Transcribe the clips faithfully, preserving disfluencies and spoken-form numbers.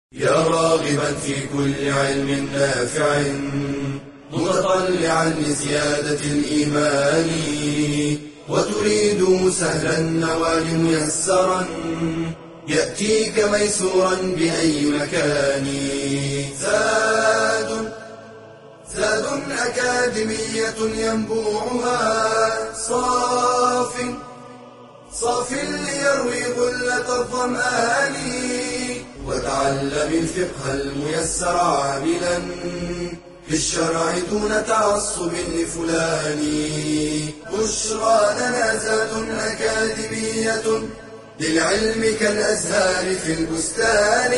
يا راغبا في كل علم نافع متطلعا لزيادة الإيمان وتريد سهلا النوال ميسرا يأتيك ميسورا بأي مكان. زاد زاد أكاديمية ينبوعها صاف صاف ليروي غلة الظمآن وتعلم الفقه الميسر عاملا في الشرع دون تعصب لفلان. بشرى لنا زاد أكاديمية للعلم كالأزهار في البستان.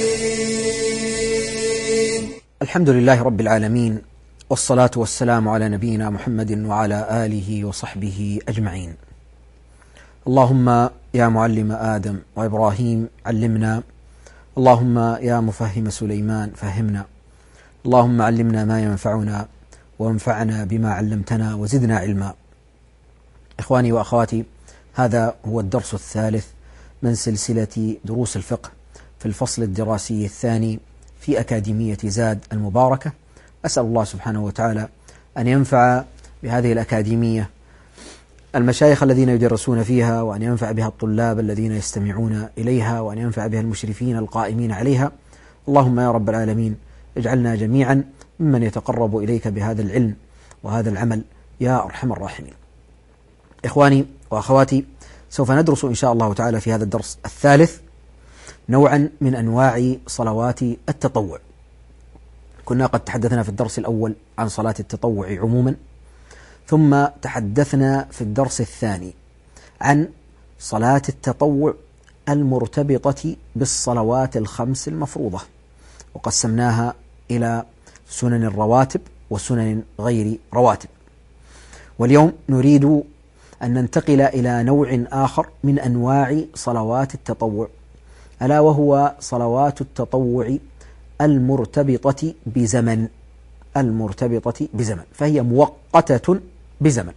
الحمد لله رب العالمين، والصلاة والسلام على نبينا محمد وعلى آله وصحبه أجمعين. اللهم يا معلم آدم وإبراهيم علمنا، اللهم يا مفهم سليمان فهمنا، اللهم علمنا ما ينفعنا وانفعنا بما علمتنا وزدنا علما. إخواني وأخواتي، هذا هو الدرس الثالث من سلسلة دروس الفقه في الفصل الدراسي الثاني في أكاديمية زاد المباركة. أسأل الله سبحانه وتعالى أن ينفع بهذه الأكاديمية المشايخ الذين يدرسون فيها، وأن ينفع بها الطلاب الذين يستمعون إليها، وأن ينفع بها المشرفين القائمين عليها. اللهم يا رب العالمين اجعلنا جميعا ممن يتقرب إليك بهذا العلم وهذا العمل يا أرحم الراحمين. إخواني وأخواتي، سوف ندرس إن شاء الله تعالى في هذا الدرس الثالث نوعا من أنواع صلوات التطوع. كنا قد تحدثنا في الدرس الأول عن صلاة التطوع عموما، ثم تحدثنا في الدرس الثاني عن صلاة التطوع المرتبطة بالصلوات الخمس المفروضة، وقسمناها إلى سنن الرواتب وسنن غير رواتب. واليوم نريد أن ننتقل إلى نوع آخر من أنواع صلوات التطوع، ألا وهو صلوات التطوع المرتبطة بزمن المرتبطة بزمن فهي مؤقتة بزمن.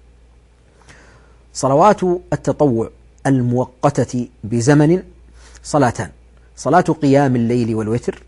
صلوات التطوع المؤقتة بزمن صلاتان: صلاة قيام الليل والوتر،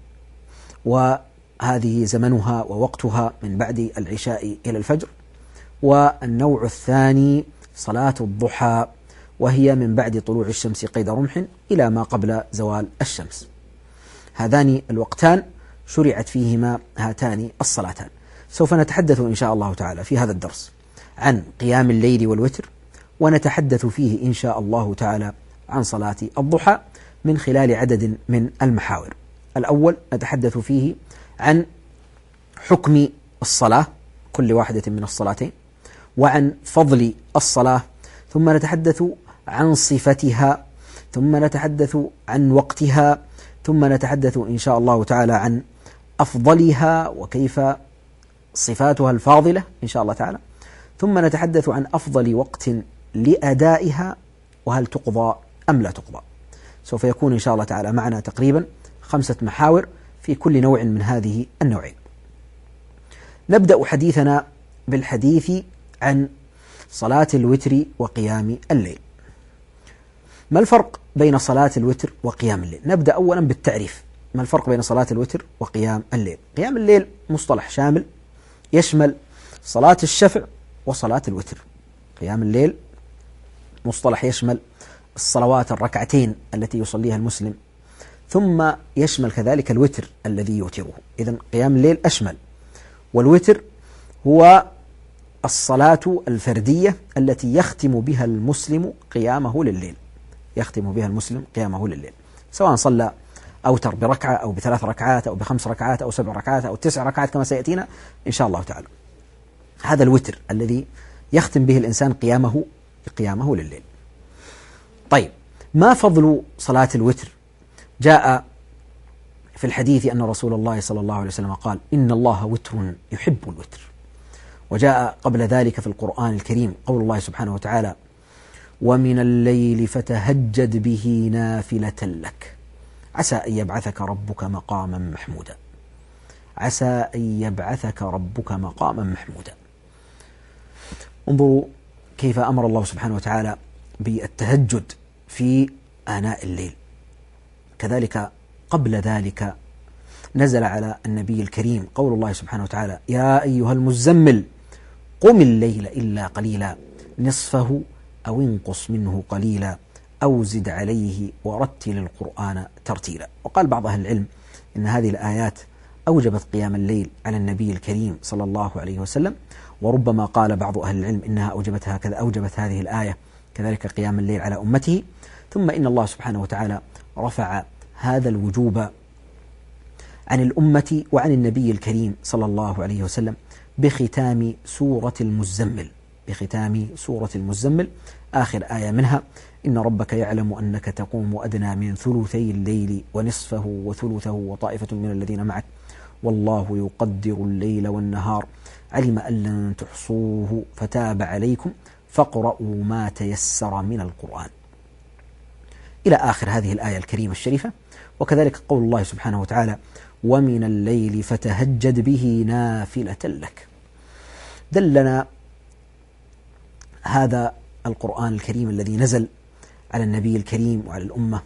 وهذه زمنها ووقتها من بعد العشاء إلى الفجر، والنوع الثاني صلاة الضحى، وهي من بعد طلوع الشمس قيد رمح إلى ما قبل زوال الشمس. هذان الوقتان شرعت فيهما هاتان الصلاتان. سوف نتحدث إن شاء الله تعالى في هذا الدرس عن قيام الليل والوتر، ونتحدث فيه إن شاء الله تعالى عن صلاة الضحى من خلال عدد من المحاور. الأول نتحدث فيه عن حكم الصلاة، كل واحدة من الصلاتين، وعن فضل الصلاة، ثم نتحدث عن صفتها، ثم نتحدث عن وقتها، ثم نتحدث إن شاء الله تعالى عن أفضلها وكيف صفاتها الفاضلة إن شاء الله تعالى، ثم نتحدث عن أفضل وقت لأدائها، وهل تقضى أم لا تقضى. سوف يكون إن شاء الله تعالى معنا تقريبا خمسة محاور في كل نوع من هذه النوعين. نبدأ حديثنا بالحديث عن صلاة الوتر وقيام الليل. ما الفرق بين صلاة الوتر وقيام الليل؟ نبدأ أولا بالتعريف. ما الفرق بين صلاة الوتر وقيام الليل؟ قيام الليل مصطلح شامل يشمل صلاة الشفع وصلاة الوتر. قيام الليل مصطلح يشمل الصلوات الركعتين التي يصليها المسلم، ثم يشمل كذلك الوتر الذي يوتره. إذن قيام الليل أشمل، والوتر هو الصلاة الفردية التي يختم بها المسلم قيامه لليل يختم بها المسلم قيامه لليل، سواء صلى أوتر بركعة أو بثلاث ركعات أو بخمس ركعات أو سبع ركعات أو تسع ركعات كما سيأتينا إن شاء الله تعالى. هذا الوتر الذي يختم به الإنسان قيامه قيامه لليل. طيب، ما فضل صلاة الوتر؟ جاء في الحديث أن رسول الله صلى الله عليه وسلم قال: إن الله وتر يحب الوتر. وجاء قبل ذلك في القرآن الكريم قول الله سبحانه وتعالى: ومن الليل فتهجد به نافلة لك عسى أن يبعثك ربك مقاما محمودا عسى أن يبعثك ربك مقاما محمودا. انظروا كيف أمر الله سبحانه وتعالى بالتهجد في آناء الليل. كذلك قبل ذلك نزل على النبي الكريم قول الله سبحانه وتعالى: يا أيها المزمل قم الليل إلا قليلا نصفه أو انقص منه قليلا أو زد عليه ورتل القرآن ترتيلا. وقال بعض أهل العلم إن هذه الآيات أوجبت قيام الليل على النبي الكريم صلى الله عليه وسلم، وربما قال بعض أهل العلم إنها أوجبتها كذا أوجبت هذه الآية كذلك قيام الليل على أمته. ثم إن الله سبحانه وتعالى رفع هذا الوجوب عن الأمة وعن النبي الكريم صلى الله عليه وسلم بختام سورة المزمل بختام سورة المزمل آخر آية منها: إن ربك يعلم أنك تقوم أدنى من ثلثي الليل ونصفه وثلثه وطائفة من الذين معك والله يقدر الليل والنهار علم أن لن تحصوه فتاب عليكم فاقرؤوا ما تيسر من القرآن، إلى آخر هذه الآية الكريمة الشريفة. وكذلك قول الله سبحانه وتعالى: ومن الليل فتهجد به نافلة لك. دلنا هذا القرآن الكريم الذي نزل على النبي الكريم وعلى الأمة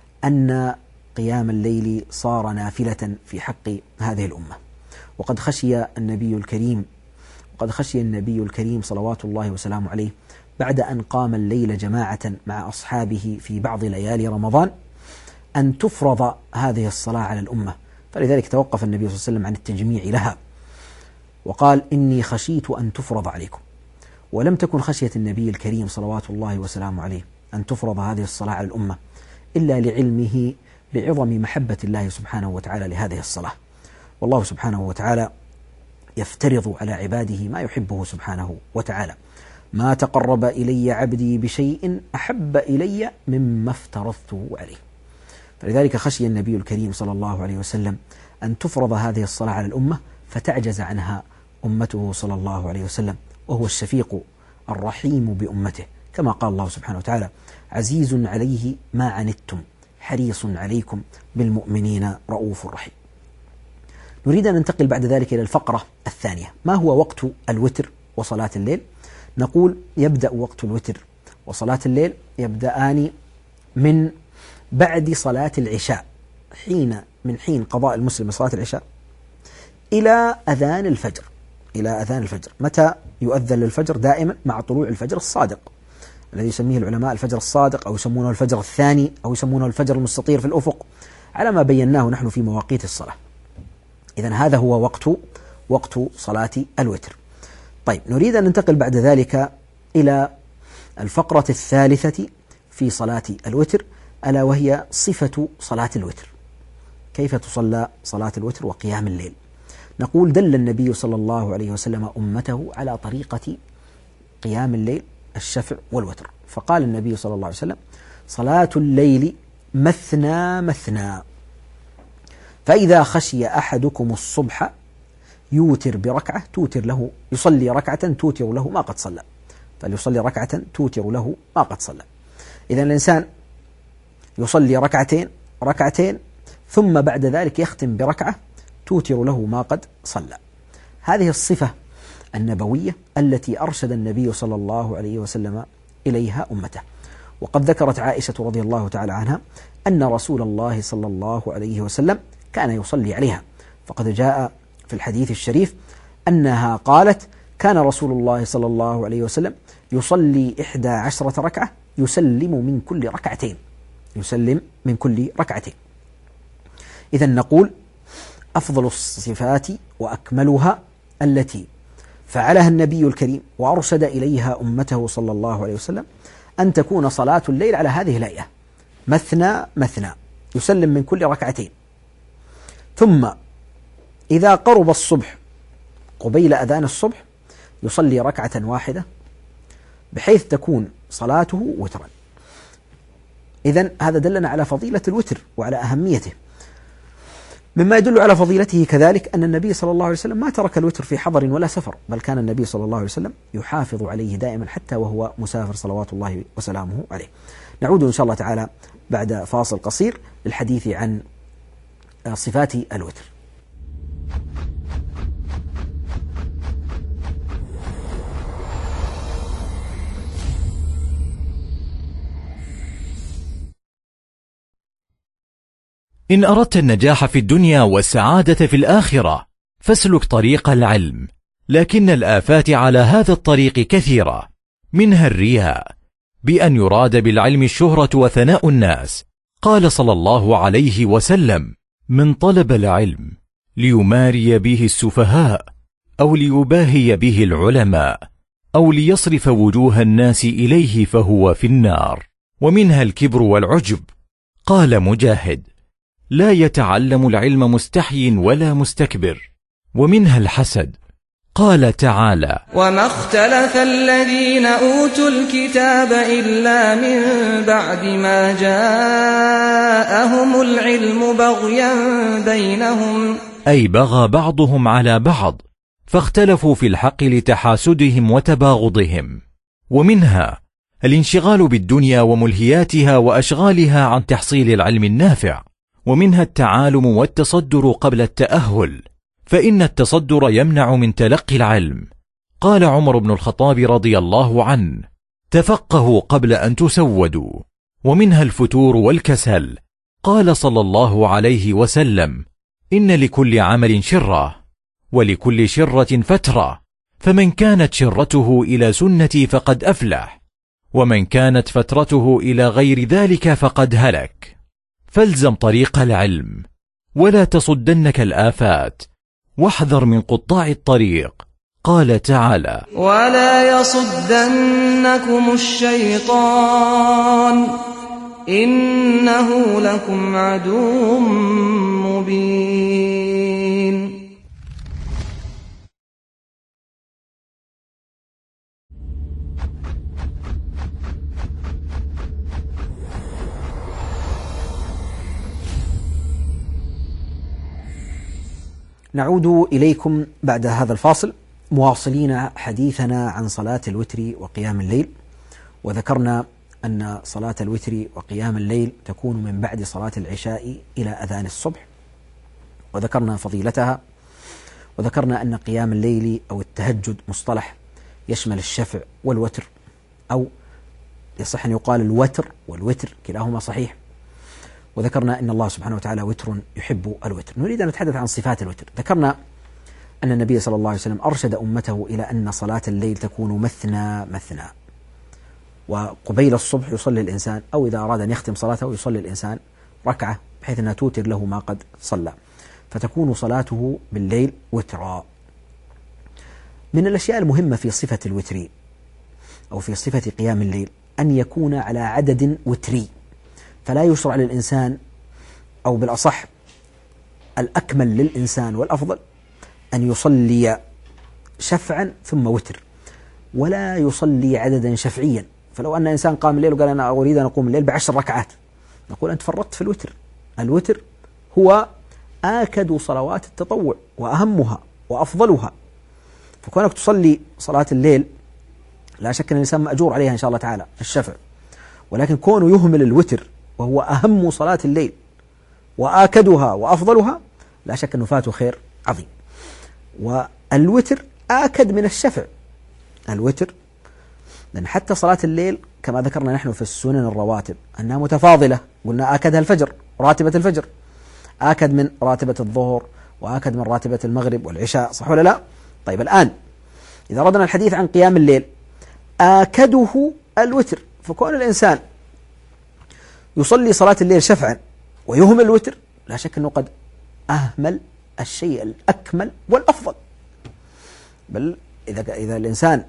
أن قيام الليل صار نافلة في حق هذه الأمة. وقد خشي النبي الكريم وقد خشي النبي الكريم صلوات الله وسلامه عليه بعد أن قام الليل جماعة مع أصحابه في بعض ليالي رمضان أن تفرض هذه الصلاة على الأمة، فلذلك توقف النبي صلى الله عليه وسلم عن التجميع لها وقال: إني خشيت أن تفرض عليكم. ولم تكن خشية النبي الكريم صلوات الله وسلامه عليه أن تفرض هذه الصلاة على الأمة إلا لعلمه بعظم محبة الله سبحانه وتعالى لهذه الصلاة. والله سبحانه وتعالى يفترض على عباده ما يحبه سبحانه وتعالى: ما تقرب إلي عبدي بشيء أحب إلي مما افترضته عليه. فلذلك خشي النبي الكريم صلى الله عليه وسلم أن تفرض هذه الصلاة على الأمة فتعجز عنها أمته صلى الله عليه وسلم، وهو الشفيق الرحيم بأمته، كما قال الله سبحانه وتعالى: عزيز عليه ما عنتم حريص عليكم بالمؤمنين رؤوف رحيم. نريد أن ننتقل بعد ذلك إلى الفقرة الثانية: ما هو وقت الوتر وصلاة الليل؟ نقول: يبدأ وقت الوتر وصلاة الليل يبدأان من بعد صلاة العشاء، حين من حين قضاء المسلم صلاة العشاء إلى أذان الفجر إلى أذان الفجر. متى يؤذن للفجر؟ دائما مع طلوع الفجر الصادق الذي يسميه العلماء الفجر الصادق، أو يسمونه الفجر الثاني، أو يسمونه الفجر المستطير في الأفق، على ما بيناه نحن في مواقيت الصلاة. إذن هذا هو وقت وقت صلاة الوتر. طيب، نريد أن ننتقل بعد ذلك إلى الفقرة الثالثة في صلاة الوتر، ألا وهي صفة صلاة الوتر. كيف تصلى صلاة الوتر وقيام الليل؟ نقول: دل النبي صلى الله عليه وسلم أمته على طريقة قيام الليل الشفع والوتر، فقال النبي صلى الله عليه وسلم: صلاة الليل مثنى مثنى، فإذا خشي أحدكم الصبح يوتر بركعة توتر له يصلي ركعة توتر له ما قد صلى، فليصلي ركعة توتر له ما قد صلى. إذن الإنسان يصلي ركعتين ركعتين ثم بعد ذلك يختم بركعة توتر له ما قد صلى. هذه الصفة النبوية التي أرشد النبي صلى الله عليه وسلم إليها أمته. وقد ذكرت عائشة رضي الله تعالى عنها أن رسول الله صلى الله عليه وسلم كان يصلي عليها، فقد جاء في الحديث الشريف أنها قالت: كان رسول الله صلى الله عليه وسلم يصلي إحدى عشرة ركعة يسلم من كل ركعتين يسلم من كل ركعتين. إذن نقول: أفضل الصفات وأكملها التي فعلها النبي الكريم وأرشد إليها أمته صلى الله عليه وسلم أن تكون صلاة الليل على هذه الهيئة: مثنى مثنى، يسلم من كل ركعتين، ثم إذا قرب الصبح قبيل أذان الصبح يصلي ركعة واحدة بحيث تكون صلاته وترا. إذن هذا دلنا على فضيلة الوتر وعلى أهميته. مما يدل على فضيلته كذلك أن النبي صلى الله عليه وسلم ما ترك الوتر في حضر ولا سفر، بل كان النبي صلى الله عليه وسلم يحافظ عليه دائما حتى وهو مسافر صلوات الله وسلامه عليه. نعود إن شاء الله تعالى بعد فاصل قصير للحديث عن صفات الوتر. إن أردت النجاح في الدنيا والسعادة في الآخرة فاسلك طريق العلم، لكن الآفات على هذا الطريق كثيرة، منها الرياء، بأن يراد بالعلم الشهرة وثناء الناس. قال صلى الله عليه وسلم: من طلب العلم ليماري به السفهاء أو ليباهي به العلماء أو ليصرف وجوه الناس إليه فهو في النار. ومنها الكبر والعجب. قال مجاهد: لا يتعلم العلم مستحي ولا مستكبر. ومنها الحسد. قال تعالى: وما اختلف الذين أوتوا الكتاب إلا من بعد ما جاءهم العلم بغيا بينهم، أي بغى بعضهم على بعض فاختلفوا في الحق لتحاسدهم وتباغضهم. ومنها الانشغال بالدنيا وملهياتها وأشغالها عن تحصيل العلم النافع. ومنها التعالم والتصدر قبل التأهل، فإن التصدر يمنع من تلقي العلم. قال عمر بن الخطاب رضي الله عنه: تفقهوا قبل أن تسودوا. ومنها الفتور والكسل. قال صلى الله عليه وسلم: إن لكل عمل شرة ولكل شرة فترة، فمن كانت شرته إلى سنتي فقد أفلح، ومن كانت فترته إلى غير ذلك فقد هلك. فالزم طريق العلم ولا تصدنك الآفات، واحذر من قطاع الطريق. قال تعالى: ولا يصدنكم الشيطان إنه لكم عدو مبين. نعود إليكم بعد هذا الفاصل مواصلين حديثنا عن صلاة الوتر وقيام الليل، وذكرنا أن صلاة الوتر وقيام الليل تكون من بعد صلاة العشاء إلى أذان الصبح، وذكرنا فضيلتها، وذكرنا أن قيام الليل أو التهجد مصطلح يشمل الشفع والوتر، أو يصح أن يقال الوتر والوتر كلاهما صحيح. وذكرنا أن الله سبحانه وتعالى وتر يحب الوتر. نريد أن نتحدث عن صفات الوتر. ذكرنا أن النبي صلى الله عليه وسلم أرشد أمته إلى أن صلاة الليل تكون مثنى مثنى، وقبيل الصبح يصلي الإنسان، أو إذا أراد أن يختم صلاته يصلي الإنسان ركعة بحيث أنها توتر له ما قد صلى، فتكون صلاته بالليل وترا. من الأشياء المهمة في صفة الوتر أو في صفة قيام الليل أن يكون على عدد وتري، فلا يشرع للإنسان، أو بالأصح الأكمل للإنسان والأفضل أن يصلي شفعا ثم وتر، ولا يصلي عددا شفعيا. فلو أن إنسان قام الليل وقال أنا أريد أن أقوم الليل بعشر ركعات، نقول أنت فرطت في الوتر. الوتر هو آكد صلوات التطوع وأهمها وأفضلها، فكونك تصلي صلاة الليل لا شك أن الإنسان مأجور عليها إن شاء الله تعالى الشفع، ولكن كونه يهمل الوتر وهو أهم صلاة الليل وآكدها وأفضلها لا شك أنه فاته خير عظيم. والوتر آكد من الشفع، الوتر، لأن حتى صلاة الليل كما ذكرنا نحن في السنن الرواتب أنها متفاضلة، قلنا آكدها الفجر، راتبة الفجر آكد من راتبة الظهر وآكد من راتبة المغرب والعشاء، صح ولا لا؟ طيب الآن إذا أردنا الحديث عن قيام الليل آكده الوتر، فكون الإنسان يصلي صلاة الليل شفعا ويهمل الوتر لا شك أنه قد أهمل الشيء الأكمل والأفضل. بل إذا إذا الإنسان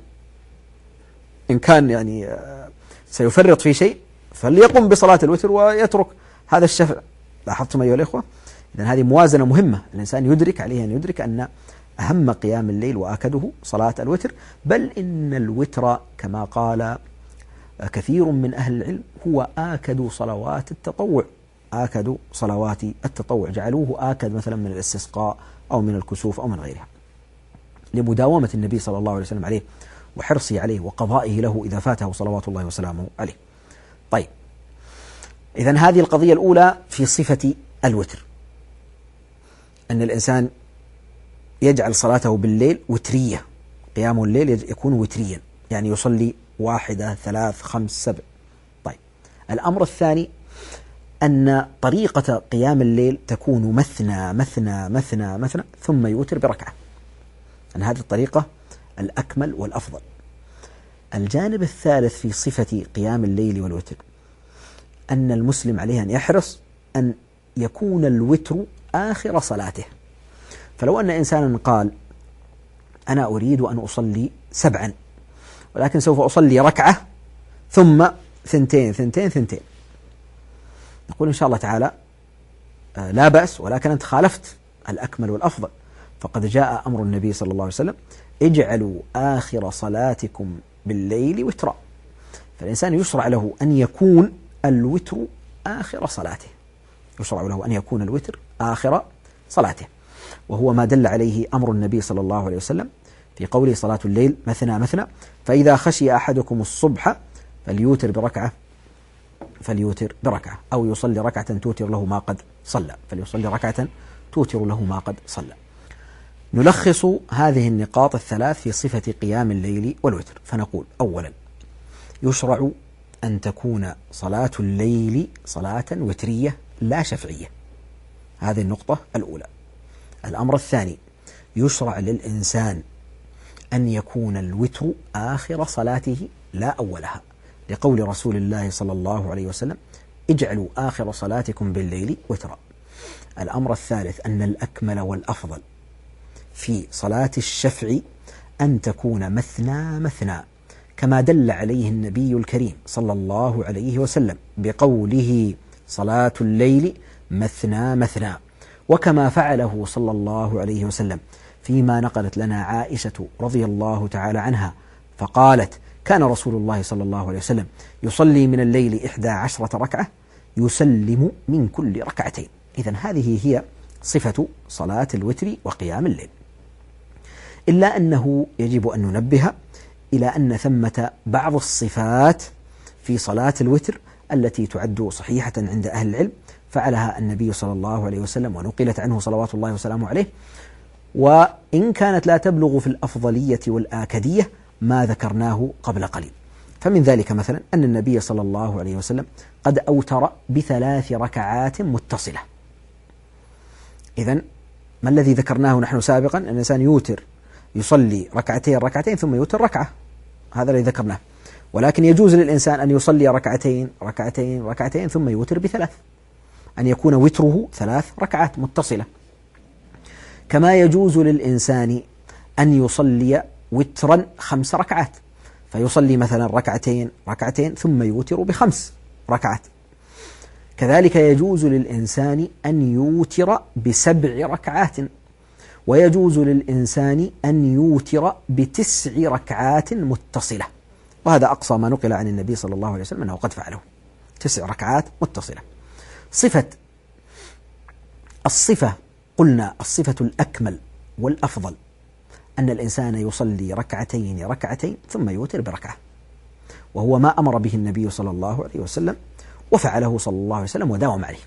إن كان يعني سيفرط في شيء فليقم بصلاة الوتر ويترك هذا الشفع. لاحظتم أيها الإخوة؟ إذن هذه موازنة مهمة، الإنسان يدرك عليه أن يدرك أن أهم قيام الليل وآكده صلاة الوتر، بل إن الوتر كما قال كثير من أهل العلم هو آكد صلوات التطوع، آكد صلوات التطوع، جعلوه آكد مثلا من الاستسقاء أو من الكسوف أو من غيرها، لمداومة النبي صلى الله عليه وسلم عليه وحرصه عليه وقضائه له إذا فاته صلوات الله وسلامه عليه. طيب، إذن هذه القضية الأولى في صفة الوتر، أن الإنسان يجعل صلاته بالليل وترية، قيام الليل يكون وتريا، يعني يصلي واحدة ثلاث خمس سبع. طيب، الأمر الثاني أن طريقة قيام الليل تكون مثنى مثنى مثنى مثنى ثم يوتر بركعة، أن هذه الطريقة الأكمل والأفضل. الجانب الثالث في صفة قيام الليل والوتر أن المسلم عليه أن يحرص أن يكون الوتر آخر صلاته. فلو أن إنسانا قال أنا أريد أن أصلي سبعا ولكن سوف أصلي ركعة ثم ثنتين ثنتين ثنتين، نقول إن شاء الله تعالى لا بأس، ولكن أنت خالفت الأكمل والأفضل، فقد جاء أمر النبي صلى الله عليه وسلم اجعلوا آخر صلاتكم بالليل وترا. فالإنسان يشرع له أن يكون الوتر آخر صلاته، يشرع له أن يكون الوتر آخر صلاته، وهو ما دل عليه أمر النبي صلى الله عليه وسلم في قوله صلاة الليل مثنى مثنى، فإذا خشي أحدكم الصبح فليوتر بركعة فليوتر بركعة أو يصلي ركعة توتر له ما قد صلى، فليصلي ركعة توتر له ما قد صلى. نلخص هذه النقاط الثلاث في صفة قيام الليل والوتر، فنقول أولا يشرع أن تكون صلاة الليل صلاة وترية لا شفعية، هذه النقطة الأولى. الأمر الثاني يشرع للإنسان أن يكون الوتر آخر صلاته لا أولها، لقول رسول الله صلى الله عليه وسلم اجعلوا آخر صلاتكم بالليل وترا. الأمر الثالث أن الأكمل والأفضل في صلاة الشفع أن تكون مثنى مثنى، كما دل عليه النبي الكريم صلى الله عليه وسلم بقوله صلاة الليل مثنى مثنى، وكما فعله صلى الله عليه وسلم فيما نقلت لنا عائشة رضي الله تعالى عنها فقالت كان رسول الله صلى الله عليه وسلم يصلي من الليل إحدى عشرة ركعة يسلم من كل ركعتين. إذن هذه هي صفة صلاة الوتر وقيام الليل، إلا أنه يجب أن ننبه إلى أن ثمة بعض الصفات في صلاة الوتر التي تعد صحيحة عند أهل العلم فعلها النبي صلى الله عليه وسلم ونقلت عنه صلوات الله وسلامه عليه، وإن كانت لا تبلغ في الأفضلية والآكدية ما ذكرناه قبل قليل. فمن ذلك مثلا أن النبي صلى الله عليه وسلم قد أوتر بثلاث ركعات متصلة. إذن ما الذي ذكرناه نحن سابقا؟ أن الإنسان يوتر يصلي ركعتين ركعتين ثم يوتر ركعة، هذا الذي ذكرناه، ولكن يجوز للإنسان أن يصلي ركعتين ركعتين ركعتين ثم يوتر بثلاث، أن يكون وتره ثلاث ركعات متصلة. كما يجوز للإنسان أن يصلي وترا خمس ركعات، فيصلي مثلا ركعتين ركعتين ثم يوتر بخمس ركعات. كذلك يجوز للإنسان أن يوتر بسبع ركعات، ويجوز للإنسان أن يوتر بتسع ركعات متصلة، وهذا أقصى ما نقل عن النبي صلى الله عليه وسلم أنه قد فعله، تسع ركعات متصلة. صفة الصفة قلنا الصفة الأكمل والأفضل أن الإنسان يصلي ركعتين ركعتين ثم يوتر بركعة، وهو ما أمر به النبي صلى الله عليه وسلم وفعله صلى الله عليه وسلم وداوم عليه.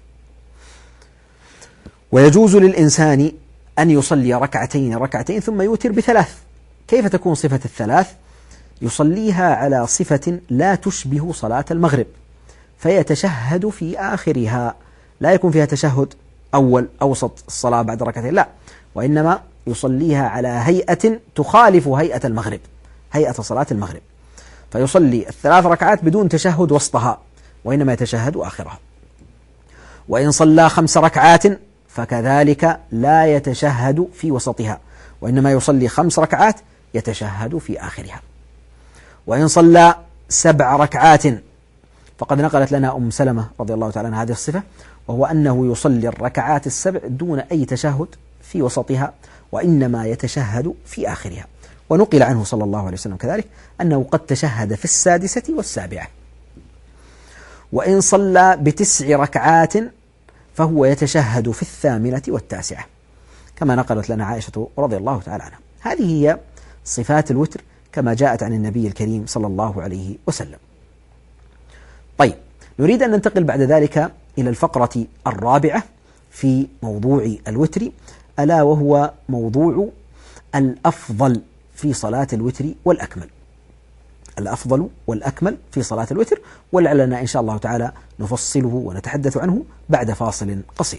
ويجوز للإنسان أن يصلي ركعتين ركعتين ثم يوتر بثلاث. كيف تكون صفة الثلاث؟ يصليها على صفة لا تشبه صلاة المغرب، فيتشهد في آخرها، لا يكون فيها تشهد أول أوسط الصلاة بعد ركعتين، لا، وإنما يصليها على هيئة تخالف هيئة المغرب، هيئة صلاة المغرب، فيصلي الثلاث ركعات بدون تشهد وسطها، وإنما يتشهد آخرها. وإن صلى خمس ركعات فكذلك لا يتشهد في وسطها، وإنما يصلي خمس ركعات يتشهد في آخرها. وإن صلى سبع ركعات فقد نقلت لنا أم سلمة رضي الله تعالى عنها هذه الصفة، وهو أنه يصلي الركعات السبع دون أي تشهد في وسطها، وإنما يتشهد في آخرها. ونقل عنه صلى الله عليه وسلم كذلك أنه قد تشهد في السادسة والسابعة. وإن صلى بتسع ركعات فهو يتشهد في الثامنة والتاسعة، كما نقلت لنا عائشة رضي الله تعالى عنها. هذه هي صفات الوتر كما جاءت عن النبي الكريم صلى الله عليه وسلم. طيب، نريد أن ننتقل بعد ذلك إلى الفقرة الرابعة في موضوع الوتر، ألا وهو موضوع الأفضل في صلاة الوتر والأكمل. الأفضل والأكمل في صلاة الوتر، ولعلنا إن شاء الله تعالى نفصله ونتحدث عنه بعد فاصل قصير.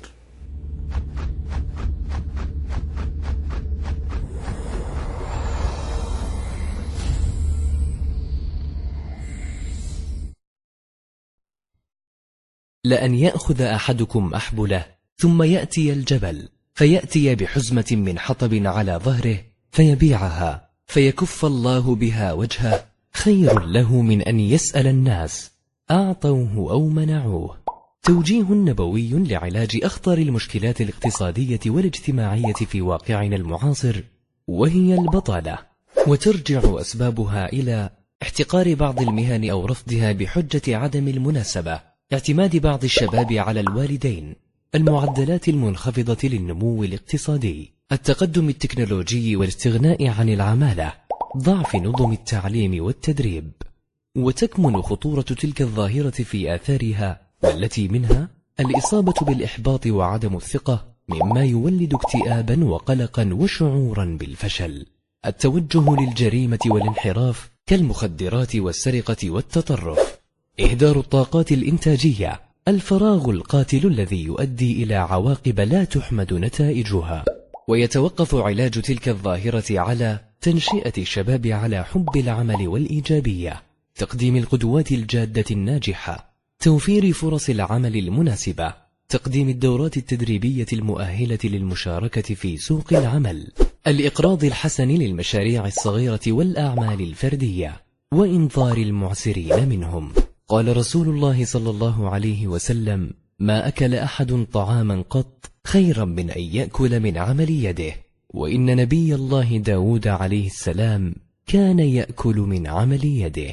لأن يأخذ أحدكم أحبله ثم يأتي الجبل فيأتي بحزمة من حطب على ظهره فيبيعها فيكف الله بها وجهه خير له من أن يسأل الناس أعطوه أو منعوه. توجيه نبوي لعلاج أخطر المشكلات الاقتصادية والاجتماعية في واقعنا المعاصر، وهي البطالة، وترجع أسبابها إلى احتقار بعض المهن أو رفضها بحجة عدم المناسبة، اعتماد بعض الشباب على الوالدين، المعدلات المنخفضة للنمو الاقتصادي، التقدم التكنولوجي والاستغناء عن العمالة، ضعف نظم التعليم والتدريب. وتكمن خطورة تلك الظاهرة في آثارها، والتي منها الإصابة بالإحباط وعدم الثقة، مما يولد اكتئابا وقلقا وشعورا بالفشل، التوجه للجريمة والانحراف كالمخدرات والسرقة والتطرف، إهدار الطاقات الإنتاجية، الفراغ القاتل الذي يؤدي إلى عواقب لا تحمد نتائجها. ويتوقف علاج تلك الظاهرة على تنشئة الشباب على حب العمل والإيجابية، تقديم القدوات الجادة الناجحة، توفير فرص العمل المناسبة، تقديم الدورات التدريبية المؤهلة للمشاركة في سوق العمل، الإقراض الحسن للمشاريع الصغيرة والأعمال الفردية، وإنظار المعسرين منهم. قال رسول الله صلى الله عليه وسلم: ما أكل أحد طعاما قط خيرا من أن يأكل من عمل يده. وإن نبي الله داود عليه السلام كان يأكل من عمل يده.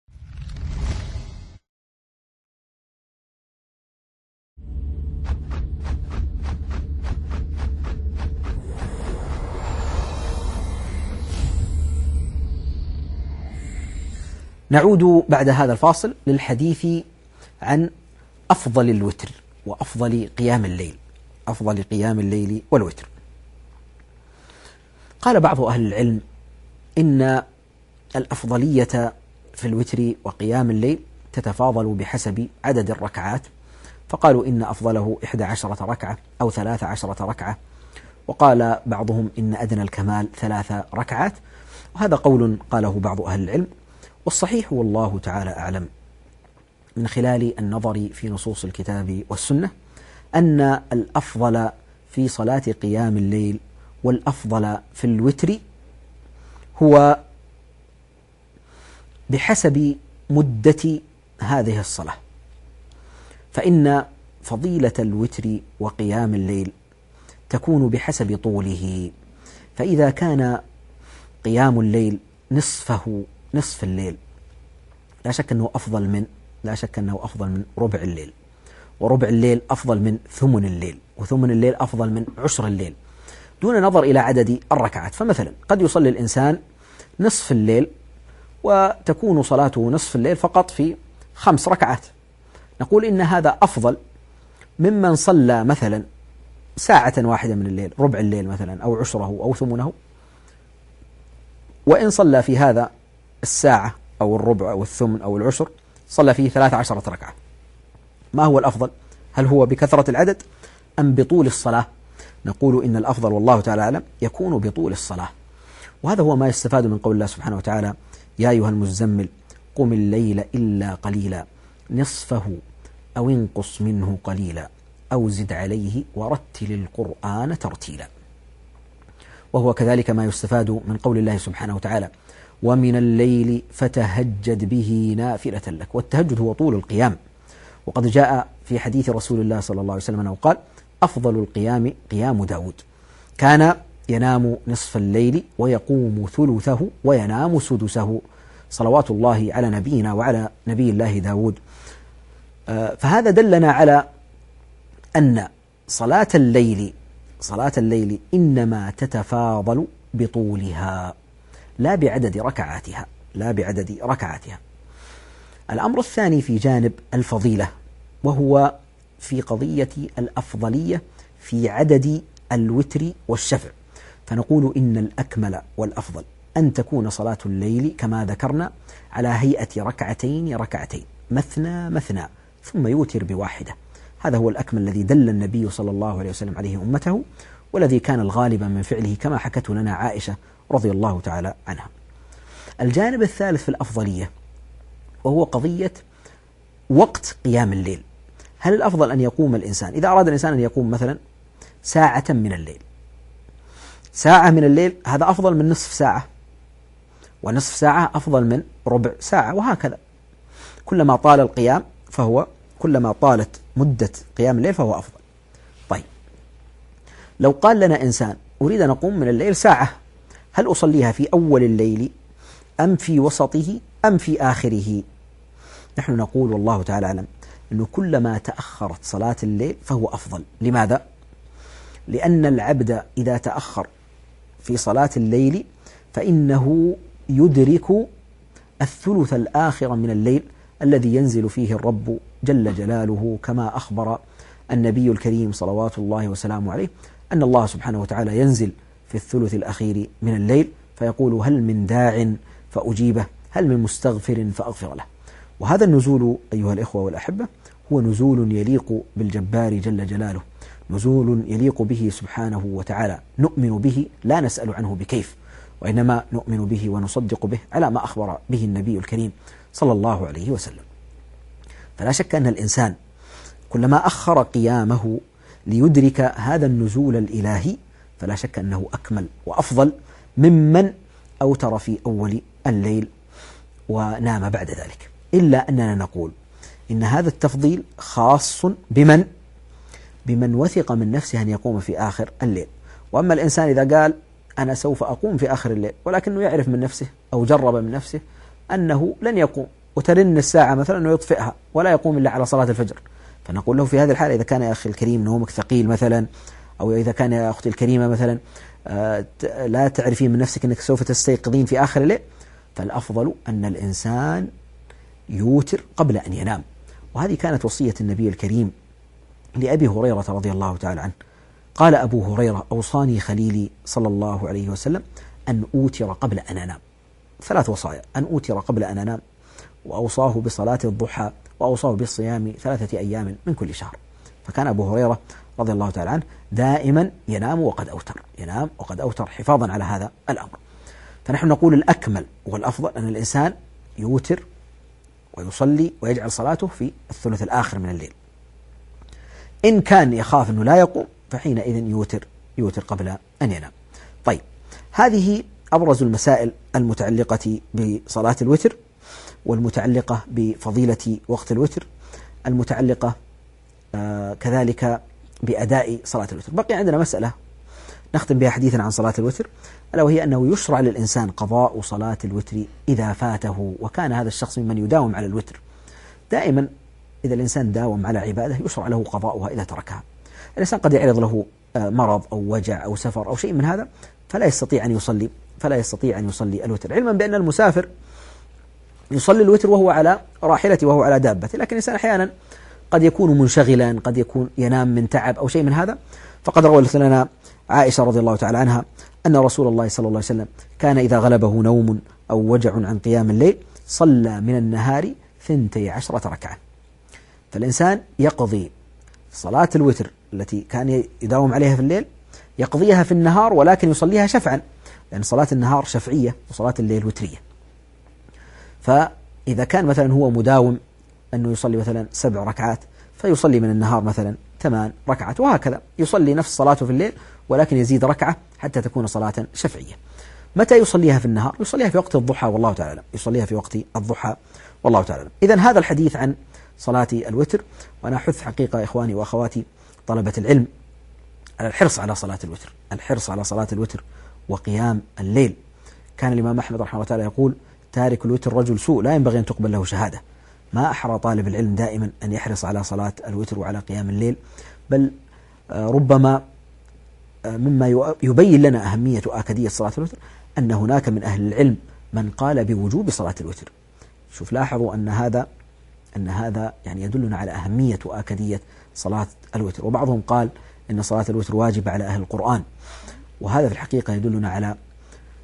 نعود بعد هذا الفاصل للحديث عن أفضل الوتر وأفضل قيام الليل، أفضل قيام الليل والوتر. قال بعض أهل العلم إن الأفضلية في الوتر وقيام الليل تتفاضل بحسب عدد الركعات، فقالوا إن أفضله إحدى عشرة ركعة أو ثلاث عشرة ركعة، وقال بعضهم إن أدنى الكمال ثلاث ركعات، وهذا قول قاله بعض أهل العلم. والصحيح والله تعالى أعلم من خلال النظر في نصوص الكتاب والسنة أن الأفضل في صلاة قيام الليل والأفضل في الوتر هو بحسب مدة هذه الصلاة، فإن فضيلة الوتر وقيام الليل تكون بحسب طوله، فإذا كان قيام الليل نصفه نصف الليل لا شك أنه أفضل من لا شك أنه أفضل من ربع الليل، وربع الليل أفضل من ثمن الليل، وثمن الليل أفضل من عشر الليل، دون نظر إلى عدد الركعات. فمثلا قد يصلي الإنسان نصف الليل وتكون صلاته نصف الليل فقط في خمس ركعات، نقول إن هذا أفضل ممن صلى مثلا ساعة واحدة من الليل، ربع الليل مثلا أو عشره أو ثمنه، وإن صلى في هذا الساعة أو الربع أو الثمن أو العشر صلى فيه ثلاث عشرة ركعة. ما هو الأفضل؟ هل هو بكثرة العدد أم بطول الصلاة؟ نقول إن الأفضل والله تعالى أعلم يكون بطول الصلاة، وهذا هو ما يستفاد من قول الله سبحانه وتعالى: يا أيها المزمل قم الليل إلا قليلا نصفه أو انقص منه قليلا أو زد عليه ورتل القرآن ترتيلا. وهو كذلك ما يستفاد من قول الله سبحانه وتعالى: ومن الليل فتهجد به نافلة لك. والتهجد هو طول القيام، وقد جاء في حديث رسول الله صلى الله عليه وسلم أنه قال: أفضل القيام قيام داود، كان ينام نصف الليل ويقوم ثلثه وينام سدسه، صلوات الله على نبينا وعلى نبي الله داود. فهذا دلنا على أن صلاة الليل صلاة الليل إنما تتفاضل بطولها لا بعدد ركعاتها لا بعدد ركعاتها. الأمر الثاني في جانب الفضيلة، وهو في قضية الأفضلية في عدد الوتر والشفع، فنقول إن الأكمل والأفضل أن تكون صلاة الليل كما ذكرنا على هيئة ركعتين ركعتين مثنى مثنى ثم يوتر بواحدة. هذا هو الأكمل الذي دل النبي صلى الله عليه وسلم عليه أمته، والذي كان الغالب من فعله كما حكته لنا عائشة رضي الله تعالى عنها. الجانب الثالث في الأفضلية وهو قضية وقت قيام الليل. هل الأفضل أن يقوم الإنسان إذا أراد الإنسان أن يقوم مثلا ساعة من الليل، ساعة من الليل هذا أفضل من نصف ساعة، ونصف ساعة أفضل من ربع ساعة، وهكذا كلما طال القيام فهو كلما طالت مدة قيام الليل فهو أفضل. طيب لو قال لنا إنسان أريد أن أقوم من الليل ساعة، هل أصليها في أول الليل أم في وسطه أم في آخره؟ نحن نقول والله تعالى أعلم أنه كلما تأخرت صلاة الليل فهو أفضل. لماذا؟ لأن العبد إذا تأخر في صلاة الليل فإنه يدرك الثلث الآخر من الليل الذي ينزل فيه الرب جل جلاله، كما أخبر النبي الكريم صلوات الله وسلامه عليه أن الله سبحانه وتعالى ينزل في الثلث الأخير من الليل فيقول هل من داع فأجيبه، هل من مستغفر فأغفر له. وهذا النزول أيها الإخوة والأحبة هو نزول يليق بالجبار جل جلاله، نزول يليق به سبحانه وتعالى، نؤمن به لا نسأل عنه بكيف، وإنما نؤمن به ونصدق به على ما أخبر به النبي الكريم صلى الله عليه وسلم. فلا شك أن الإنسان كلما أخر قيامه ليدرك هذا النزول الإلهي فلا شك أنه أكمل وأفضل ممن أوتر في أول الليل ونام بعد ذلك. إلا أننا نقول إن هذا التفضيل خاص بمن بمن وثق من نفسه أن يقوم في آخر الليل. وأما الإنسان إذا قال أنا سوف أقوم في آخر الليل ولكنه يعرف من نفسه أو جرب من نفسه أنه لن يقوم، وترن الساعة مثلا أنه يطفئها ولا يقوم إلا على صلاة الفجر، فنقول له في هذه الحالة إذا كان يا أخي الكريم نومك ثقيل مثلا، أو إذا كان يا أختي الكريمة مثلا لا تعرفين من نفسك أنك سوف تستيقظين في آخر الليل، فالأفضل أن الإنسان يوتر قبل أن ينام. وهذه كانت وصية النبي الكريم لأبي هريرة رضي الله تعالى عنه. قال أبو هريرة أوصاني خليلي صلى الله عليه وسلم أن أوتر قبل أن أنام. ثلاث وصايا: أن أوتر قبل أن أنام، وأوصاه بصلاة الضحى، وأوصاه بالصيام ثلاثة أيام من كل شهر. فكان أبو هريرة رضي الله تعالى عنه دائما ينام وقد أوتر، ينام وقد أوتر حفاظا على هذا الأمر. فنحن نقول الأكمل والأفضل أن الإنسان يوتر ويصلي ويجعل صلاته في الثلث الآخر من الليل. إن كان يخاف أنه لا يقوم فحينئذ يوتر يوتر قبل أن ينام. طيب هذه أبرز المسائل المتعلقة بصلاة الوتر، والمتعلقة بفضيلة وقت الوتر، المتعلقة آه كذلك بأداء صلاة الوتر. بقي عندنا مسألة نختم بها حديثا عن صلاة الوتر، ألا وهي أنه يشرع للإنسان قضاء صلاة الوتر إذا فاته، وكان هذا الشخص ممن يداوم على الوتر. دائما إذا الإنسان داوم على عبادة يشرع له قضاؤها إذا تركها. الإنسان قد يعرض له مرض أو وجع أو سفر أو شيء من هذا فلا يستطيع أن يصلي فلا يستطيع أن يصلي الوتر، علما بأن المسافر يصلي الوتر وهو على راحلته وهو على دابته، لكن الإنسان أحيانا قد يكون منشغلا، قد يكون ينام من تعب أو شيء من هذا. فقد روت لنا عائشة رضي الله تعالى عنها أن رسول الله صلى الله عليه وسلم كان إذا غلبه نوم أو وجع عن قيام الليل صلى من النهار ثنتي عشرة ركعة. فالإنسان يقضي صلاة الوتر التي كان يداوم عليها في الليل يقضيها في النهار، ولكن يصليها شفعا، لأن صلاة النهار شفعية وصلاة الليل وترية. فإذا كان مثلا هو مداوم أنه يصلي مثلا سبع ركعات فيصلي من النهار مثلا ثمان ركعات، وهكذا يصلي نفس صلاته في الليل ولكن يزيد ركعة حتى تكون صلاة شفعية. متى يصليها في النهار؟ يصليها في وقت الضحى والله تعالى، يصليها في وقت الضحى والله تعالى. إذن هذا الحديث عن صلاة الوتر، وأنا أحث حقيقة إخواني وأخواتي طلبة العلم على الحرص على صلاة الوتر، الحرص على صلاة الوتر وقيام الليل. كان الإمام أحمد رحمه الله تعالى يقول: تارك الوتر رجل سوء لا ينبغي أن تقبل له شهادة. ما أحرى طالب العلم دائما أن يحرص على صلاة الوتر وعلى قيام الليل، بل ربما مما يبين لنا أهمية وآكدية صلاة الوتر أن هناك من أهل العلم من قال بوجوب صلاة الوتر. شوف لاحظوا أن هذا أن هذا يعني يدلنا على أهمية وآكدية صلاة الوتر. وبعضهم قال إن صلاة الوتر واجب على أهل القرآن، وهذا في الحقيقة يدلنا على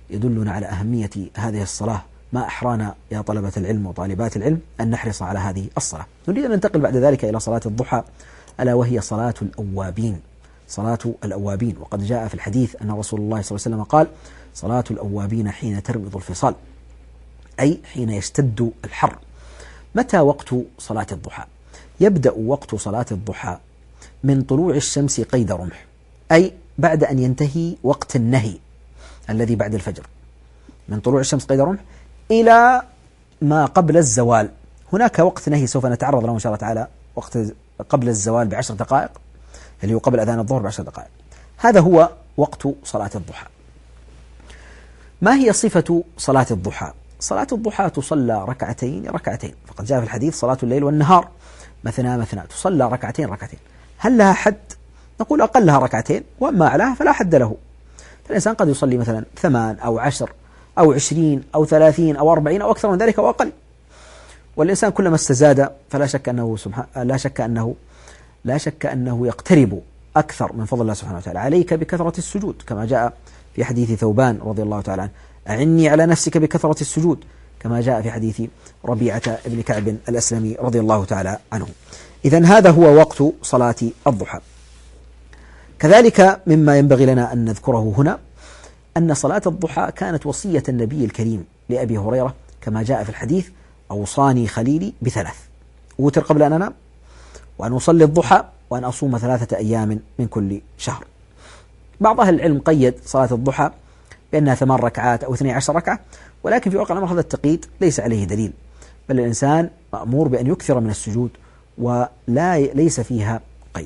يدلنا على أهمية هذه الصلاة. ما أحرانا يا طلبة العلم وطالبات العلم أن نحرص على هذه الصلاة. نريد أن ننتقل بعد ذلك إلى صلاة الضحى، ألا وهي صلاة الأوابين. صلاة الأوابين، وقد جاء في الحديث أن رسول الله صلى الله عليه وسلم قال: صلاة الأوابين حين ترمض الفصال، أي حين يشتد الحر. متى وقت صلاة الضحى؟ يبدأ وقت صلاة الضحى من طلوع الشمس قيد رمح، أي بعد أن ينتهي وقت النهي الذي بعد الفجر، من طلوع الشمس قيد رمح إلى ما قبل الزوال. هناك وقت نهي سوف نتعرض له إن شاء الله تعالى، وقت قبل الزوال بعشر دقائق، اللي هو قبل أذان الظهر بعشر دقائق. هذا هو وقت صلاة الضحى. ما هي صفة صلاة الضحى؟ صلاة الضحى تصلى ركعتين ركعتين، فقد جاء في الحديث: صلاة الليل والنهار مثنى مثنى، تصلى ركعتين ركعتين. هل لها حد؟ نقول أقلها ركعتين، وأما أعلاها فلا حد له. فالإنسان قد يصلي مثلا ثمان أو عشر أو عشرين أو ثلاثين أو أربعين أو أكثر من ذلك أو أقل. والإنسان كلما استزاد فلا شك أنه سبحان لا شك أنه لا شك أنه يقترب أكثر من فضل الله سبحانه وتعالى. عليك بكثرة السجود، كما جاء في حديث ثوبان رضي الله تعالى عنه: أعني على نفسك بكثرة السجود، كما جاء في حديث ربيعة بن كعب الأسلمي رضي الله تعالى عنه. إذن هذا هو وقت صلاة الضحى. كذلك مما ينبغي لنا أن نذكره هنا أن صلاة الضحى كانت وصية النبي الكريم لأبي هريرة، كما جاء في الحديث: أوصاني خليلي بثلاث: أوتر قبل أن أنام، وأن أصلي الضحى، وأن أصوم ثلاثة أيام من كل شهر. بعض أهل العلم قيد صلاة الضحى بأنها ثمان ركعات أو اثني عشر ركعة، ولكن في واقع الأمر هذا التقييد ليس عليه دليل، بل الإنسان مأمور بأن يكثر من السجود ولا ليس فيها قيد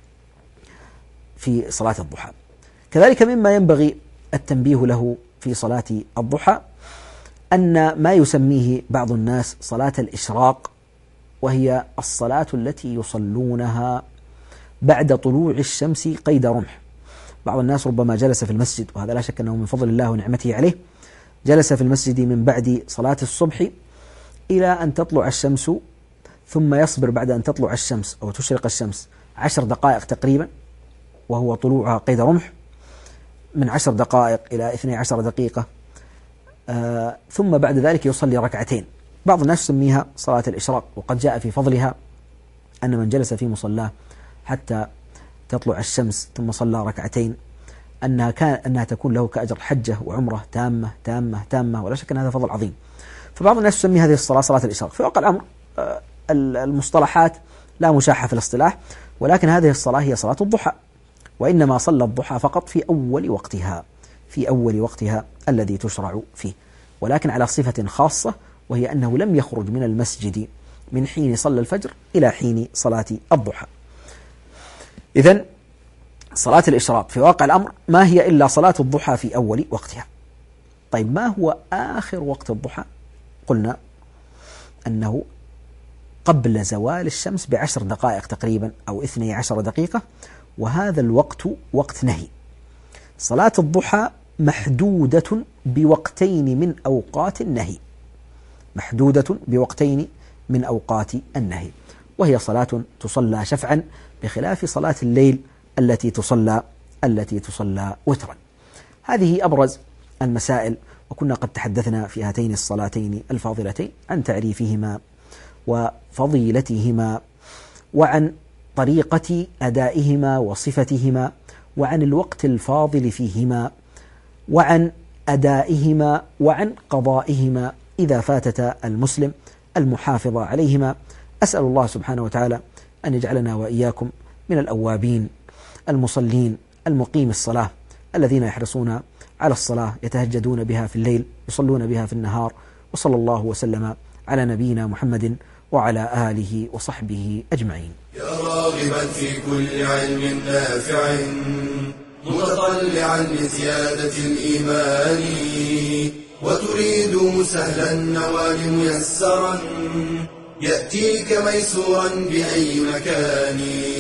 في صلاة الضحى. كذلك مما ينبغي التنبيه له في صلاة الضحى أن ما يسميه بعض الناس صلاة الإشراق، وهي الصلاة التي يصلونها بعد طلوع الشمس قيد رمح. بعض الناس ربما جلس في المسجد، وهذا لا شك أنه من فضل الله ونعمته عليه، جلس في المسجد من بعد صلاة الصبح إلى أن تطلع الشمس، ثم يصبر بعد أن تطلع الشمس أو تشرق الشمس عشر دقائق تقريبا، وهو طلوعها قيد رمح، من عشر دقائق إلى اثني عشر دقيقة، آه ثم بعد ذلك يصلي ركعتين. بعض الناس يسميها صلاة الإشراق، وقد جاء في فضلها أن من جلس في مصلاه حتى تطلع الشمس ثم صلى ركعتين أنها كان أنها تكون له كأجر حجة وعمرة تامة تامة تامة، ولا شك أن هذا فضل عظيم. فبعض الناس يسمي هذه الصلاة صلاة الإشراق. في واقع الأمر آه المصطلحات لا مشاحة في الاصطلاح، ولكن هذه الصلاة هي صلاة الضحى، وإنما صلى الضحى فقط في أول وقتها، في أول وقتها الذي تشرع فيه، ولكن على صفة خاصة، وهي أنه لم يخرج من المسجد من حين صلى الفجر إلى حين صلاة الضحى. إذن صلاة الإشراق في واقع الأمر ما هي إلا صلاة الضحى في أول وقتها. طيب، ما هو آخر وقت الضحى؟ قلنا أنه قبل زوال الشمس بعشر دقائق تقريبا أو اثني عشر دقيقة، وهذا الوقت وقت نهي. صلاة الضحى محدودة بوقتين من أوقات النهي، محدودة بوقتين من أوقات النهي، وهي صلاة تصلى شفعا، بخلاف صلاة الليل التي تصلى التي تصلى وترا. هذه أبرز المسائل، وكنا قد تحدثنا في هاتين الصلاتين الفاضلتين عن تعريفهما وفضيلتهما، وعن طريقة أدائهما وصفتهما، وعن الوقت الفاضل فيهما، وعن أدائهما، وعن قضائهما إذا فاتت المسلم المحافظة عليهما. أسأل الله سبحانه وتعالى أن يجعلنا وإياكم من الأوابين المصلين المقيم الصلاة، الذين يحرصون على الصلاة، يتهجدون بها في الليل، يصلون بها في النهار. وصلى الله وسلم على نبينا محمد وعلى آله وصحبه أجمعين. يا راغبا في كل علم نافع متطلعا لزيادة الإيمان، وتريد سهلا النوال ميسرا يأتيك ميسورا بأي مكان.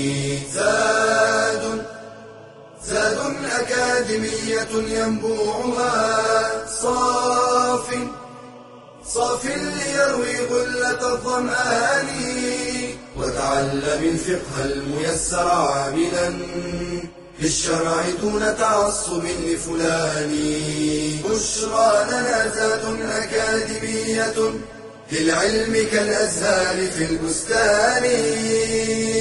زاد زاد أكاديمية ينبوعها صاف صاف ليروي غلة الظمآن، وتعلم الفقه الميسر عاملا للشرع دون تعصب لفلان. بشرى لنا ذات أكاديمية للعلم كالأزهار في البستان.